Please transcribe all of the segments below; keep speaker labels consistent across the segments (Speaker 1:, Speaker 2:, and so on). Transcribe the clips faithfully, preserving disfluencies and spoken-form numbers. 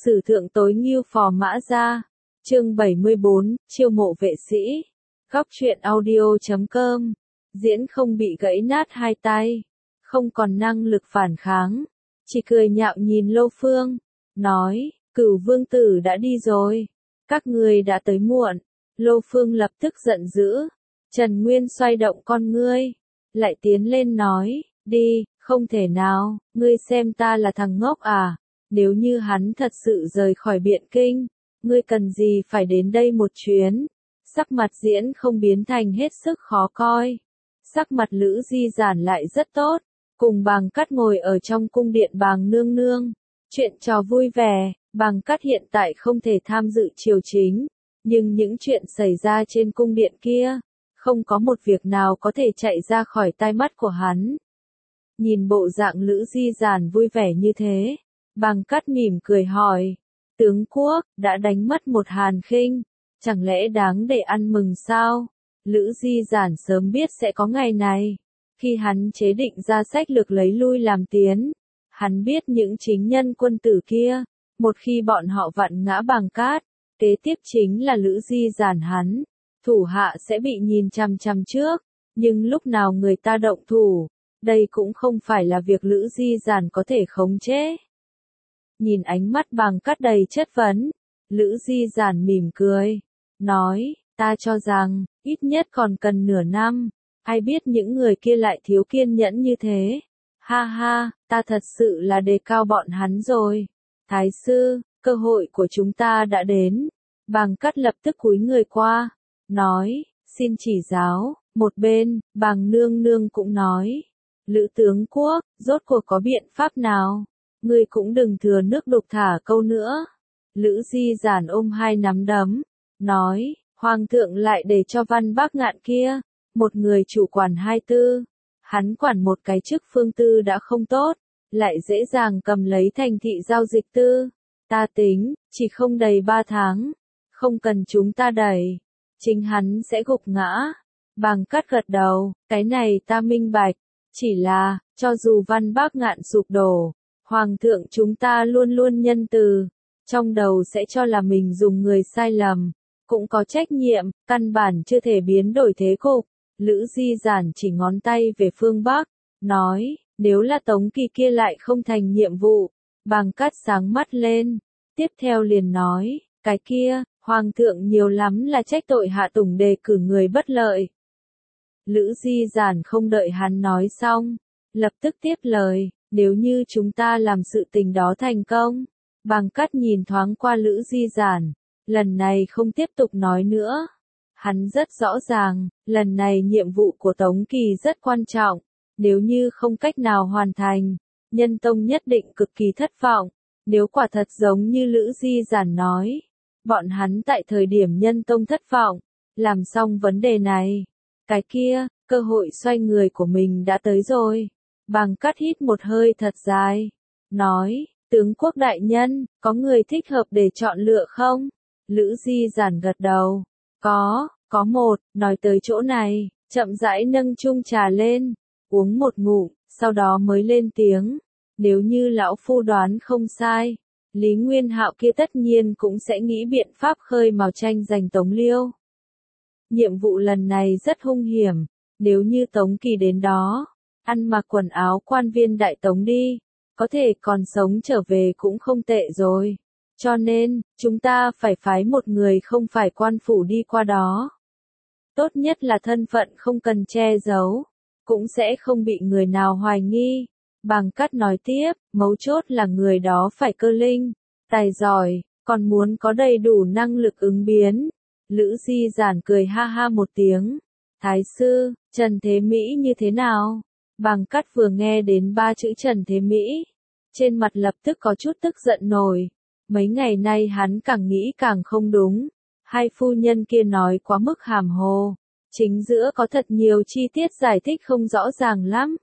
Speaker 1: Sử thượng tối ngưu phò mã gia. Chương bảy mươi bốn, chiêu mộ vệ sĩ. Góc truyện audio chấm com. Diễn không bị gãy nát hai tay, không còn năng lực phản kháng, chỉ cười nhạo nhìn Lô Phương, nói, Cửu vương tử đã đi rồi, các người đã tới muộn. Lô Phương lập tức giận dữ, Trần Nguyên xoay động con ngươi, lại tiến lên nói, đi, không thể nào, ngươi xem ta là thằng ngốc à, nếu như hắn thật sự rời khỏi Biện Kinh, ngươi cần gì phải đến đây một chuyến. Sắc mặt Diễn không biến thành hết sức khó coi. Sắc mặt Lữ Di Giản lại rất tốt, cùng Bàng Cát ngồi ở trong cung điện Bàng nương nương. Chuyện trò vui vẻ, Bàng Cát hiện tại không thể tham dự triều chính, nhưng những chuyện xảy ra trên cung điện kia, không có một việc nào có thể chạy ra khỏi tai mắt của hắn. Nhìn bộ dạng Lữ Di Giản vui vẻ như thế, Bàng Cát mỉm cười hỏi, tướng quốc, đã đánh mất một Hàn Khinh, chẳng lẽ đáng để ăn mừng sao? Lữ Di Giản sớm biết sẽ có ngày này, khi hắn chế định ra sách lược lấy lui làm tiến, hắn biết những chính nhân quân tử kia, một khi bọn họ vặn ngã Bàng Cát, kế tiếp chính là Lữ Di Giản hắn, thủ hạ sẽ bị nhìn chằm chằm trước, nhưng lúc nào người ta động thủ, đây cũng không phải là việc Lữ Di Giản có thể khống chế. Nhìn ánh mắt Bàng Cát đầy chất vấn, Lữ Di Giản mỉm cười, nói, ta cho rằng, ít nhất còn cần nửa năm, ai biết những người kia lại thiếu kiên nhẫn như thế. Ha ha, ta thật sự là đề cao bọn hắn rồi. Thái sư, cơ hội của chúng ta đã đến. Bàng Cát lập tức cúi người qua, nói, xin chỉ giáo. Một bên, Bàng nương nương cũng nói, Lữ tướng quốc, rốt cuộc có biện pháp nào? Ngươi cũng đừng thừa nước đục thả câu nữa. Lữ Di Giản ôm hai nắm đấm, nói, Hoàng thượng lại để cho Văn Bác Ngạn kia, một người chủ quản hai tư, hắn quản một cái chức phương tư đã không tốt, lại dễ dàng cầm lấy thành thị giao dịch tư. Ta tính, chỉ không đầy ba tháng, không cần chúng ta đẩy, chính hắn sẽ gục ngã. Bàng Cát gật đầu, cái này ta minh bạch, chỉ là, cho dù Văn Bác Ngạn sụp đổ, Hoàng thượng chúng ta luôn luôn nhân từ, trong đầu sẽ cho là mình dùng người sai lầm, cũng có trách nhiệm, căn bản chưa thể biến đổi thế cục. Lữ Di Giản chỉ ngón tay về phương Bắc, nói, nếu là Tống Kỳ kia lại không thành nhiệm vụ. Bàng Cát sáng mắt lên, tiếp theo liền nói, cái kia, Hoàng thượng nhiều lắm là trách tội Hạ Tùng đề cử người bất lợi. Lữ Di Giản không đợi hắn nói xong, lập tức tiếp lời, nếu như chúng ta làm sự tình đó thành công. Bàng Cát nhìn thoáng qua Lữ Di Giản, lần này không tiếp tục nói nữa. Hắn rất rõ ràng, lần này nhiệm vụ của Tống Kỳ rất quan trọng, nếu như không cách nào hoàn thành, Nhân Tông nhất định cực kỳ thất vọng. Nếu quả thật giống như Lữ Di Giản nói, bọn hắn tại thời điểm Nhân Tông thất vọng, làm xong vấn đề này, cái kia, cơ hội xoay người của mình đã tới rồi. Bàng Cát hít một hơi thật dài, nói, tướng quốc đại nhân, có người thích hợp để chọn lựa không? Lữ Di Giản gật đầu, có, có một, nói tới chỗ này, chậm rãi nâng chung trà lên, uống một ngụm, sau đó mới lên tiếng, nếu như lão phu đoán không sai, Lý Nguyên Hạo kia tất nhiên cũng sẽ nghĩ biện pháp khơi mào tranh giành Tống Liêu. Nhiệm vụ lần này rất hung hiểm, nếu như Tống Kỳ đến đó, ăn mặc quần áo quan viên đại tống đi, có thể còn sống trở về cũng không tệ rồi. Cho nên, chúng ta phải phái một người không phải quan phủ đi qua đó. Tốt nhất là thân phận không cần che giấu, cũng sẽ không bị người nào hoài nghi. Bàng Cát nói tiếp, mấu chốt là người đó phải cơ linh, tài giỏi, còn muốn có đầy đủ năng lực ứng biến. Lữ Di Giản cười ha ha một tiếng. Thái sư, Trần Thế Mỹ như thế nào? Bàng Cát vừa nghe đến ba chữ Trần Thế Mỹ, trên mặt lập tức có chút tức giận nổi. Mấy ngày nay hắn càng nghĩ càng không đúng, hai phu nhân kia nói quá mức hàm hồ, chính giữa có thật nhiều chi tiết giải thích không rõ ràng lắm.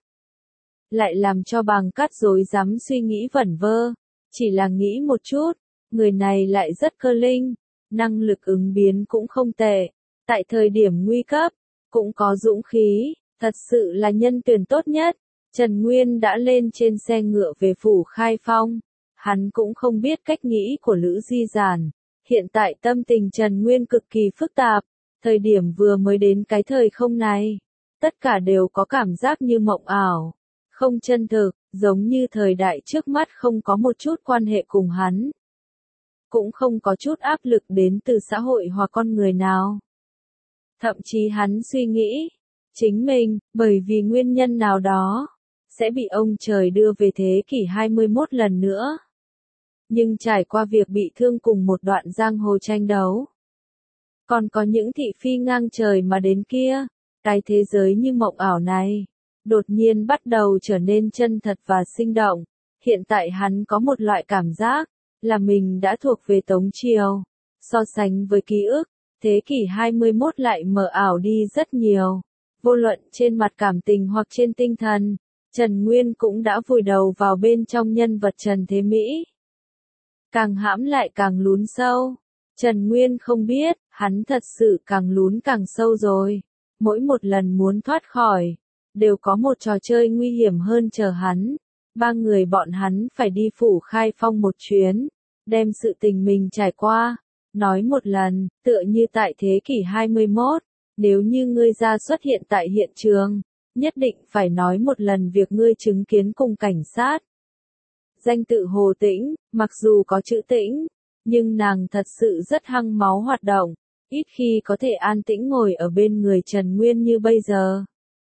Speaker 1: Lại làm cho Bàng Cát rối rắm suy nghĩ vẩn vơ, chỉ là nghĩ một chút, người này lại rất cơ linh, năng lực ứng biến cũng không tệ, tại thời điểm nguy cấp, cũng có dũng khí, thật sự là nhân tuyển tốt nhất. Trần Nguyên đã lên trên xe ngựa về phủ Khai Phong. Hắn cũng không biết cách nghĩ của Lữ Di Giản. Hiện tại tâm tình Trần Nguyên cực kỳ phức tạp, thời điểm vừa mới đến cái thời không này, tất cả đều có cảm giác như mộng ảo, không chân thực, giống như thời đại trước mắt không có một chút quan hệ cùng hắn. Cũng không có chút áp lực đến từ xã hội hoặc con người nào. Thậm chí hắn suy nghĩ, chính mình, bởi vì nguyên nhân nào đó, sẽ bị ông trời đưa về thế kỷ hai mươi mốt lần nữa. Nhưng trải qua việc bị thương cùng một đoạn giang hồ tranh đấu, còn có những thị phi ngang trời mà đến kia, cái thế giới như mộng ảo này, đột nhiên bắt đầu trở nên chân thật và sinh động. Hiện tại hắn có một loại cảm giác, là mình đã thuộc về Tống Triều. So sánh với ký ức, thế kỷ hai mươi mốt lại mờ ảo đi rất nhiều. Vô luận trên mặt cảm tình hoặc trên tinh thần, Trần Nguyên cũng đã vùi đầu vào bên trong nhân vật Trần Thế Mỹ. Càng hãm lại càng lún sâu. Trần Nguyên không biết, hắn thật sự càng lún càng sâu rồi. Mỗi một lần muốn thoát khỏi, đều có một trò chơi nguy hiểm hơn chờ hắn. Ba người bọn hắn phải đi Phủ Khai Phong một chuyến, đem sự tình mình trải qua, nói một lần, tựa như tại thế kỷ hai mươi mốt, nếu như ngươi ra xuất hiện tại hiện trường, nhất định phải nói một lần việc ngươi chứng kiến cùng cảnh sát. Danh tự Hồ Tĩnh, mặc dù có chữ Tĩnh, nhưng nàng thật sự rất hăng máu hoạt động, ít khi có thể an tĩnh ngồi ở bên người Trần Nguyên như bây giờ.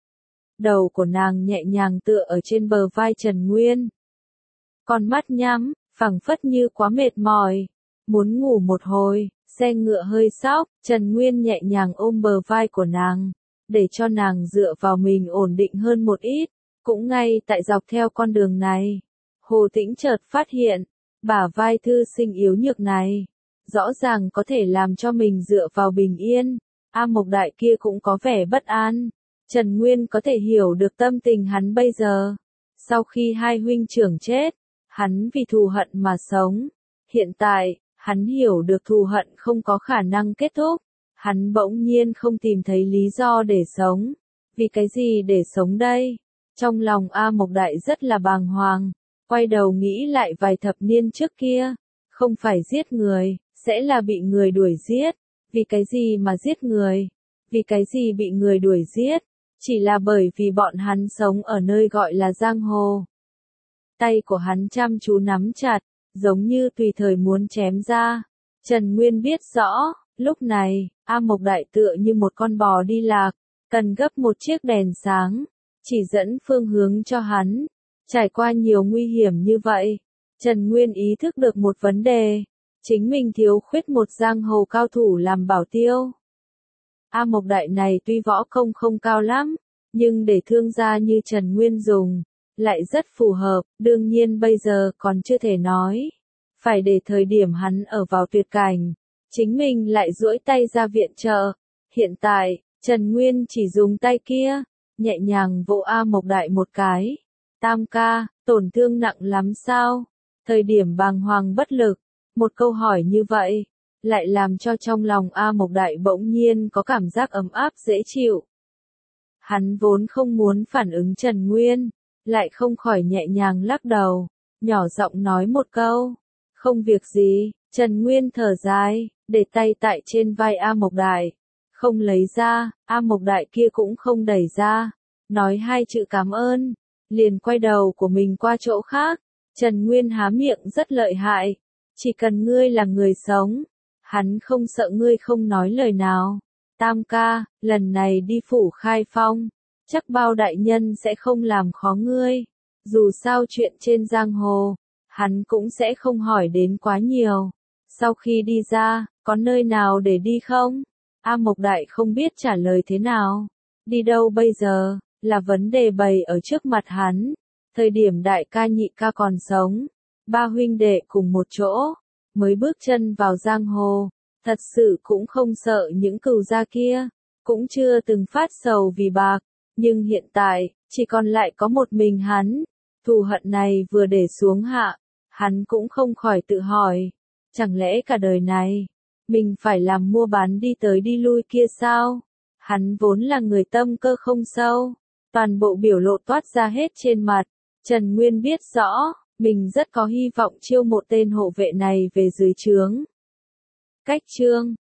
Speaker 1: Đầu của nàng nhẹ nhàng tựa ở trên bờ vai Trần Nguyên. Con mắt nhắm, phẳng phất như quá mệt mỏi, muốn ngủ một hồi, xe ngựa hơi xóc, Trần Nguyên nhẹ nhàng ôm bờ vai của nàng, để cho nàng dựa vào mình ổn định hơn một ít. Cũng ngay tại dọc theo con đường này, Hồ Tĩnh chợt phát hiện, bả vai thư sinh yếu nhược này, rõ ràng có thể làm cho mình dựa vào bình yên. A Mộc Đại kia cũng có vẻ bất an. Trần Nguyên có thể hiểu được tâm tình hắn bây giờ. Sau khi hai huynh trưởng chết, hắn vì thù hận mà sống. Hiện tại, hắn hiểu được thù hận không có khả năng kết thúc. Hắn bỗng nhiên không tìm thấy lý do để sống. Vì cái gì để sống đây? Trong lòng A Mộc Đại rất là bàng hoàng. Quay đầu nghĩ lại vài thập niên trước kia. Không phải giết người, sẽ là bị người đuổi giết. Vì cái gì mà giết người? Vì cái gì bị người đuổi giết? Chỉ là bởi vì bọn hắn sống ở nơi gọi là giang hồ. Tay của hắn chăm chú nắm chặt, giống như tùy thời muốn chém ra. Trần Nguyên biết rõ, lúc này, A Mộc Đại tựa như một con bò đi lạc, cần gấp một chiếc đèn sáng, chỉ dẫn phương hướng cho hắn. Trải qua nhiều nguy hiểm như vậy, Trần Nguyên ý thức được một vấn đề, chính mình thiếu khuyết một giang hồ cao thủ làm bảo tiêu. A Mộc Đại này tuy võ công không cao lắm, nhưng để thương gia như Trần Nguyên dùng, lại rất phù hợp, đương nhiên bây giờ còn chưa thể nói. Phải để thời điểm hắn ở vào tuyệt cảnh, chính mình lại duỗi tay ra viện trợ. Hiện tại, Trần Nguyên chỉ dùng tay kia, nhẹ nhàng vỗ A Mộc Đại một cái. Tam ca, tổn thương nặng lắm sao? Thời điểm bàng hoàng bất lực, một câu hỏi như vậy, lại làm cho trong lòng A Mộc Đại bỗng nhiên có cảm giác ấm áp dễ chịu. Hắn vốn không muốn phản ứng Trần Nguyên, lại không khỏi nhẹ nhàng lắc đầu, nhỏ giọng nói một câu, không việc gì. Trần Nguyên thở dài, để tay tại trên vai A Mộc Đại, không lấy ra, A Mộc Đại kia cũng không đẩy ra, nói hai chữ cảm ơn, liền quay đầu của mình qua chỗ khác. Trần Nguyên há miệng rất lợi hại, chỉ cần ngươi là người sống, hắn không sợ ngươi không nói lời nào. Tam ca, lần này đi Phủ Khai Phong, chắc bao đại nhân sẽ không làm khó ngươi. Dù sao chuyện trên giang hồ, hắn cũng sẽ không hỏi đến quá nhiều. Sau khi đi ra, có nơi nào để đi không? A Mộc Đại không biết trả lời thế nào. Đi đâu bây giờ, là vấn đề bày ở trước mặt hắn. Thời điểm đại ca nhị ca còn sống, ba huynh đệ cùng một chỗ, mới bước chân vào giang hồ. Thật sự cũng không sợ những cừu gia kia, cũng chưa từng phát sầu vì bạc, nhưng hiện tại, chỉ còn lại có một mình hắn. Thù hận này vừa để xuống hạ, hắn cũng không khỏi tự hỏi, chẳng lẽ cả đời này, mình phải làm mua bán đi tới đi lui kia sao? Hắn vốn là người tâm cơ không sâu, toàn bộ biểu lộ toát ra hết trên mặt. Trần Nguyên biết rõ, Mình rất có hy vọng chiêu mộ tên hộ vệ này về dưới trướng. Cách chương